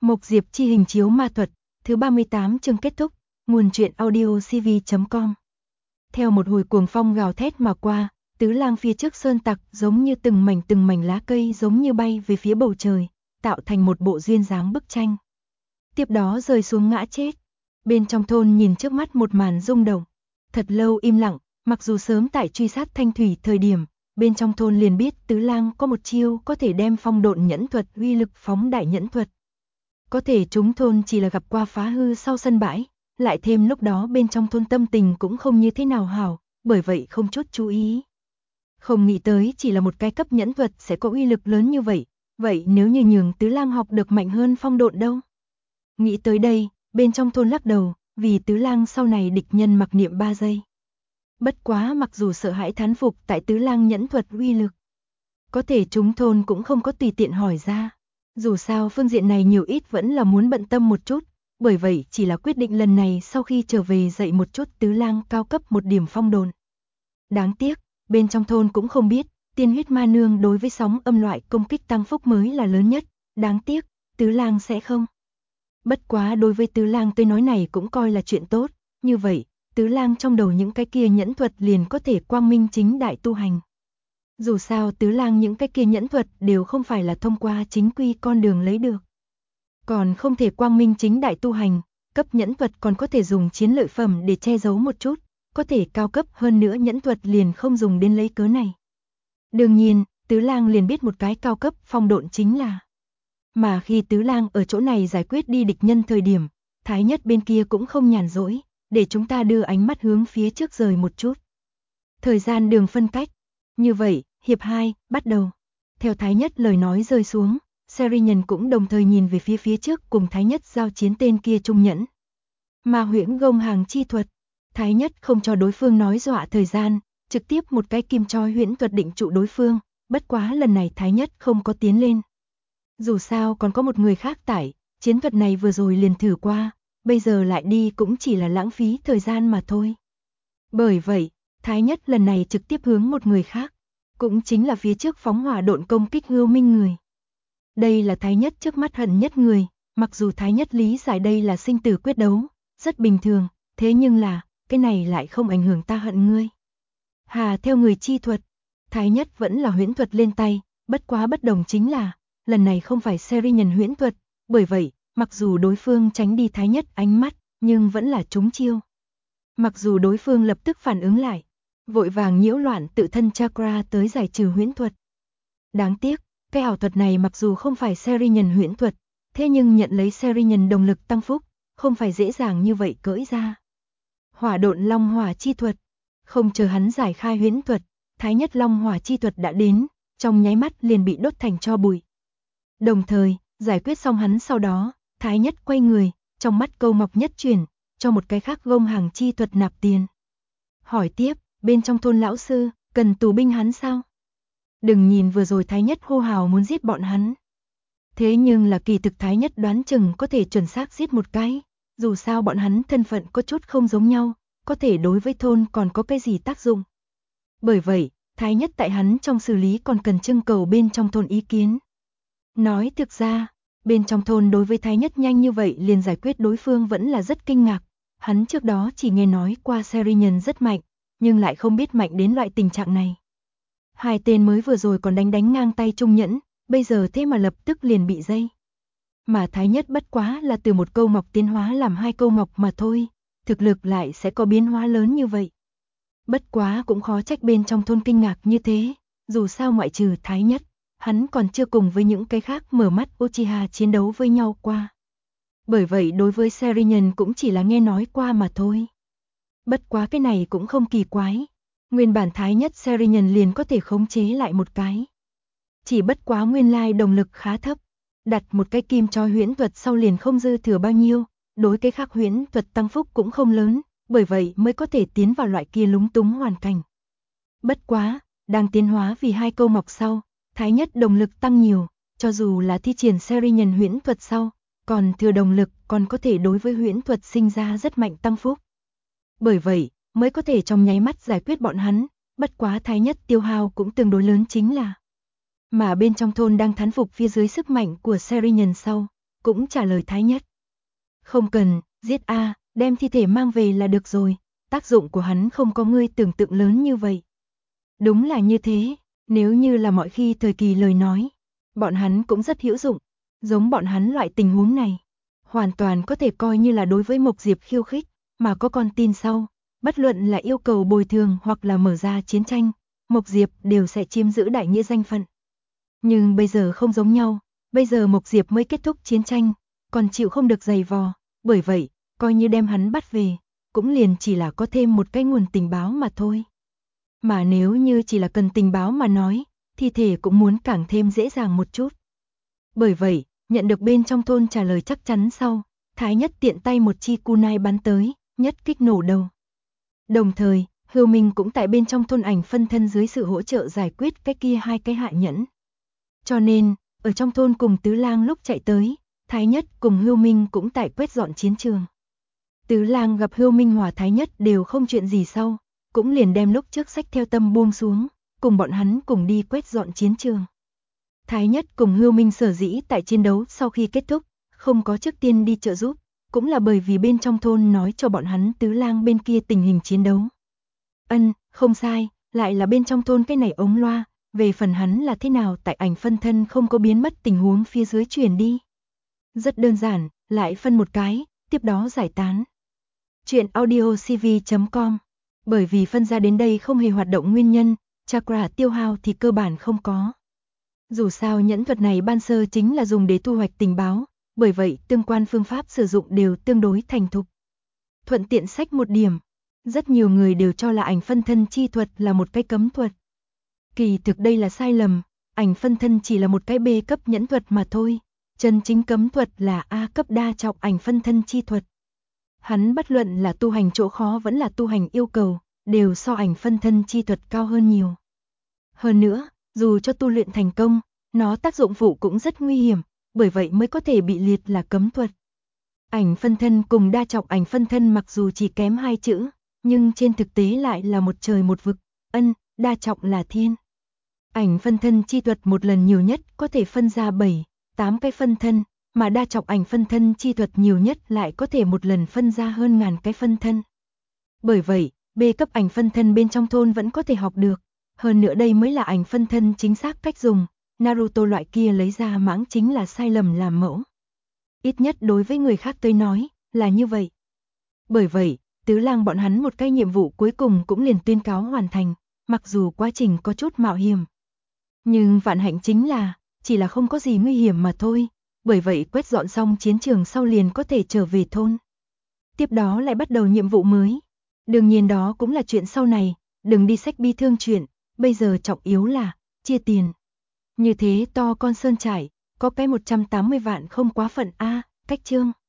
Mộc Diệp chi hình chiếu ma thuật, thứ 38 chương kết thúc, nguồn truyện audio cv.com. Theo một hồi cuồng phong gào thét mà qua, Tứ Lang phía trước sơn tặc giống như từng mảnh lá cây giống như bay về phía bầu trời, tạo thành một bộ duyên dáng bức tranh. Tiếp đó rơi xuống ngã chết. Bên trong thôn nhìn trước mắt một màn rung động. Thật lâu im lặng, mặc dù sớm tại truy sát Thanh Thủy thời điểm, bên trong thôn liền biết Tứ Lang có một chiêu có thể đem phong độn nhẫn thuật uy lực phóng đại nhẫn thuật. Có thể chúng thôn chỉ là gặp qua phá hư sau sân bãi, lại thêm lúc đó bên trong thôn tâm tình cũng không như thế nào hảo, bởi vậy không chút chú ý. Không nghĩ tới chỉ là một cái cấp nhẫn thuật sẽ có uy lực lớn như vậy, vậy nếu như nhường Tứ Lang học được mạnh hơn phong độn đâu? Nghĩ tới đây, bên trong thôn lắc đầu, vì Tứ Lang sau này địch nhân mặc niệm 3 giây. Bất quá mặc dù sợ hãi thán phục tại Tứ Lang nhẫn thuật uy lực, có thể chúng thôn cũng không có tùy tiện hỏi ra. Dù sao phương diện này nhiều ít vẫn là muốn bận tâm một chút, bởi vậy chỉ là quyết định lần này sau khi trở về dạy một chút Tứ Lang cao cấp một điểm phong độn. Đáng tiếc, bên trong thôn cũng không biết, tiên huyết ma nương đối với sóng âm loại công kích tăng phúc mới là lớn nhất, đáng tiếc, Tứ Lang sẽ không. Bất quá đối với Tứ Lang tôi nói này cũng coi là chuyện tốt, như vậy, Tứ Lang trong đầu những cái kia nhẫn thuật liền có thể quang minh chính đại tu hành. Dù sao Tứ Lang những cái kia nhẫn thuật đều không phải là thông qua chính quy con đường lấy được. Còn không thể quang minh chính đại tu hành, cấp nhẫn thuật còn có thể dùng chiến lợi phẩm để che giấu một chút, có thể cao cấp hơn nữa nhẫn thuật liền không dùng đến lấy cớ này. Đương nhiên, Tứ Lang liền biết một cái cao cấp phong độn chính là. Mà khi Tứ Lang ở chỗ này giải quyết đi địch nhân thời điểm, Thái Nhất bên kia cũng không nhàn rỗi, để chúng ta đưa ánh mắt hướng phía trước rời một chút. Thời gian đường phân cách. Như vậy, hiệp 2, bắt đầu. Theo Thái Nhất lời nói rơi xuống, Serinhân cũng đồng thời nhìn về phía trước cùng Thái Nhất giao chiến tên kia trung nhẫn. Ma huyễn gông hàng chi thuật. Thái Nhất không cho đối phương nói dọa thời gian, trực tiếp một cái kim chói huyễn thuật định trụ đối phương, bất quá lần này Thái Nhất không có tiến lên. Dù sao còn có một người khác tải, chiến thuật này vừa rồi liền thử qua, bây giờ lại đi cũng chỉ là lãng phí thời gian mà thôi. Bởi vậy, Thái Nhất lần này trực tiếp hướng một người khác, cũng chính là phía trước phóng hỏa độn công kích Hưu Minh người. Đây là Thái Nhất trước mắt hận nhất người, mặc dù Thái Nhất lý giải đây là sinh tử quyết đấu, rất bình thường, thế nhưng là, cái này lại không ảnh hưởng ta hận ngươi. Hà theo người chi thuật, Thái Nhất vẫn là huyễn thuật lên tay, bất quá bất đồng chính là, lần này không phải Serinhân huyễn thuật, bởi vậy, mặc dù đối phương tránh đi Thái Nhất ánh mắt, nhưng vẫn là trúng chiêu. Mặc dù đối phương lập tức phản ứng lại, vội vàng nhiễu loạn tự thân chakra tới giải trừ huyễn thuật. Đáng tiếc, cái ảo thuật này mặc dù không phải Serinhân huyễn thuật, thế nhưng nhận lấy Serinhân đồng lực tăng phúc, không phải dễ dàng như vậy cởi ra. Hỏa độn long hỏa chi thuật, không chờ hắn giải khai huyễn thuật, Thái Nhất long hỏa chi thuật đã đến, trong nháy mắt liền bị đốt thành tro bụi. Đồng thời, giải quyết xong hắn sau đó, Thái Nhất quay người, trong mắt câu mọc nhất chuyển, cho một cái khác gông hàng chi thuật nạp tiền. Hỏi tiếp, bên trong thôn lão sư, cần tù binh hắn sao? Đừng nhìn vừa rồi Thái Nhất hô hào muốn giết bọn hắn. Thế nhưng là kỳ thực Thái Nhất đoán chừng có thể chuẩn xác giết một cái, dù sao bọn hắn thân phận có chút không giống nhau, có thể đối với thôn còn có cái gì tác dụng. Bởi vậy, Thái Nhất tại hắn trong xử lý còn cần trưng cầu bên trong thôn ý kiến. Nói thực ra, bên trong thôn đối với Thái Nhất nhanh như vậy liền giải quyết đối phương vẫn là rất kinh ngạc. Hắn trước đó chỉ nghe nói qua Serinhân rất mạnh, nhưng lại không biết mạnh đến loại tình trạng này. Hai tên mới vừa rồi còn đánh ngang tay trung nhẫn, bây giờ thế mà lập tức liền bị dây. Mà Thái Nhất bất quá là từ một câu mọc tiến hóa làm hai câu mọc mà thôi, thực lực lại sẽ có biến hóa lớn như vậy. Bất quá cũng khó trách bên trong thôn kinh ngạc như thế, dù sao ngoại trừ Thái Nhất, hắn còn chưa cùng với những cái khác mở mắt Uchiha chiến đấu với nhau qua. Bởi vậy đối với Serinhân cũng chỉ là nghe nói qua mà thôi. Bất quá cái này cũng không kỳ quái, nguyên bản Thái Nhất Serinhân liền có thể khống chế lại một cái. Chỉ bất quá nguyên lai đồng lực khá thấp, đặt một cái kim chói huyễn thuật sau liền không dư thừa bao nhiêu, đối cái khác huyễn thuật tăng phúc cũng không lớn, bởi vậy mới có thể tiến vào loại kia lúng túng hoàn cảnh. Bất quá, đang tiến hóa vì hai câu mọc sau, Thái Nhất đồng lực tăng nhiều, cho dù là thi triển Serinhân huyễn thuật sau, còn thừa đồng lực còn có thể đối với huyễn thuật sinh ra rất mạnh tăng phúc. Bởi vậy, mới có thể trong nháy mắt giải quyết bọn hắn, bất quá Thái Nhất tiêu hao cũng tương đối lớn chính là. Mà bên trong thôn đang thán phục phía dưới sức mạnh của Serinhân sau, cũng trả lời Thái Nhất. Không cần, giết a, đem thi thể mang về là được rồi, tác dụng của hắn không có ngươi tưởng tượng lớn như vậy. Đúng là như thế, nếu như là mọi khi thời kỳ lời nói, bọn hắn cũng rất hữu dụng, giống bọn hắn loại tình huống này, hoàn toàn có thể coi như là đối với Mộc Diệp khiêu khích, mà có con tin sau, bất luận là yêu cầu bồi thường hoặc là mở ra chiến tranh, Mộc Diệp đều sẽ chiếm giữ đại nghĩa danh phận. Nhưng bây giờ không giống nhau, bây giờ Mộc Diệp mới kết thúc chiến tranh, còn chịu không được giày vò, bởi vậy, coi như đem hắn bắt về, cũng liền chỉ là có thêm một cái nguồn tình báo mà thôi. Mà nếu như chỉ là cần tình báo mà nói, thi thể cũng muốn càng thêm dễ dàng một chút. Bởi vậy, nhận được bên trong thôn trả lời chắc chắn sau, Thái Nhất tiện tay một chi kunai bắn tới, nhất kích nổ đầu. Đồng thời, Hưu Minh cũng tại bên trong thôn ảnh phân thân dưới sự hỗ trợ giải quyết cái kia hai cái hạ nhẫn. Cho nên, ở trong thôn cùng Tứ Lang lúc chạy tới, Thái Nhất cùng Hưu Minh cũng tại quét dọn chiến trường. Tứ Lang gặp Hưu Minh hòa Thái Nhất đều không chuyện gì sau, cũng liền đem lúc trước sách theo tâm buông xuống, cùng bọn hắn cùng đi quét dọn chiến trường. Thái Nhất cùng Hưu Minh sở dĩ tại chiến đấu sau khi kết thúc, không có trước tiên đi trợ giúp, cũng là bởi vì bên trong thôn nói cho bọn hắn Tứ Lang bên kia tình hình chiến đấu. Không sai, lại là bên trong thôn cái này ống loa, về phần hắn là thế nào tại ảnh phân thân không có biến mất tình huống phía dưới truyền đi. Rất đơn giản, lại phân một cái, tiếp đó giải tán. Chuyện audiocv.com. Bởi vì phân ra đến đây không hề hoạt động nguyên nhân, chakra tiêu hao thì cơ bản không có. Dù sao nhẫn thuật này ban sơ chính là dùng để thu hoạch tình báo, bởi vậy tương quan phương pháp sử dụng đều tương đối thành thục. Thuận tiện sách một điểm, rất nhiều người đều cho là ảnh phân thân chi thuật là một cái cấm thuật. Kỳ thực đây là sai lầm, ảnh phân thân chỉ là một cái B cấp nhẫn thuật mà thôi, chân chính cấm thuật là A cấp đa trọng ảnh phân thân chi thuật. Hắn bất luận là tu hành chỗ khó vẫn là tu hành yêu cầu, đều so ảnh phân thân chi thuật cao hơn nhiều. Hơn nữa, dù cho tu luyện thành công, nó tác dụng phụ cũng rất nguy hiểm, bởi vậy mới có thể bị liệt là cấm thuật. Ảnh phân thân cùng đa trọng ảnh phân thân mặc dù chỉ kém 2 chữ, nhưng trên thực tế lại là một trời một vực, đa trọng là thiên. Ảnh phân thân chi thuật một lần nhiều nhất có thể phân ra 7, 8 cái phân thân, mà đa trọng ảnh phân thân chi thuật nhiều nhất lại có thể một lần phân ra hơn ngàn cái phân thân. Bởi vậy, B cấp ảnh phân thân bên trong thôn vẫn có thể học được, hơn nữa đây mới là ảnh phân thân chính xác cách dùng, Naruto loại kia lấy ra mãng chính là sai lầm làm mẫu. Ít nhất đối với người khác tới nói, là như vậy. Bởi vậy, Tứ Lang bọn hắn một cái nhiệm vụ cuối cùng cũng liền tuyên cáo hoàn thành, mặc dù quá trình có chút mạo hiểm. Nhưng vạn hạnh chính là, chỉ là không có gì nguy hiểm mà thôi, bởi vậy quét dọn xong chiến trường sau liền có thể trở về thôn. Tiếp đó lại bắt đầu nhiệm vụ mới. Đương nhiên đó cũng là chuyện sau này, đừng đi sách bi thương chuyện, bây giờ trọng yếu là, chia tiền. Như thế to con sơn trải, có cái 180 vạn không quá phận a, cách chương.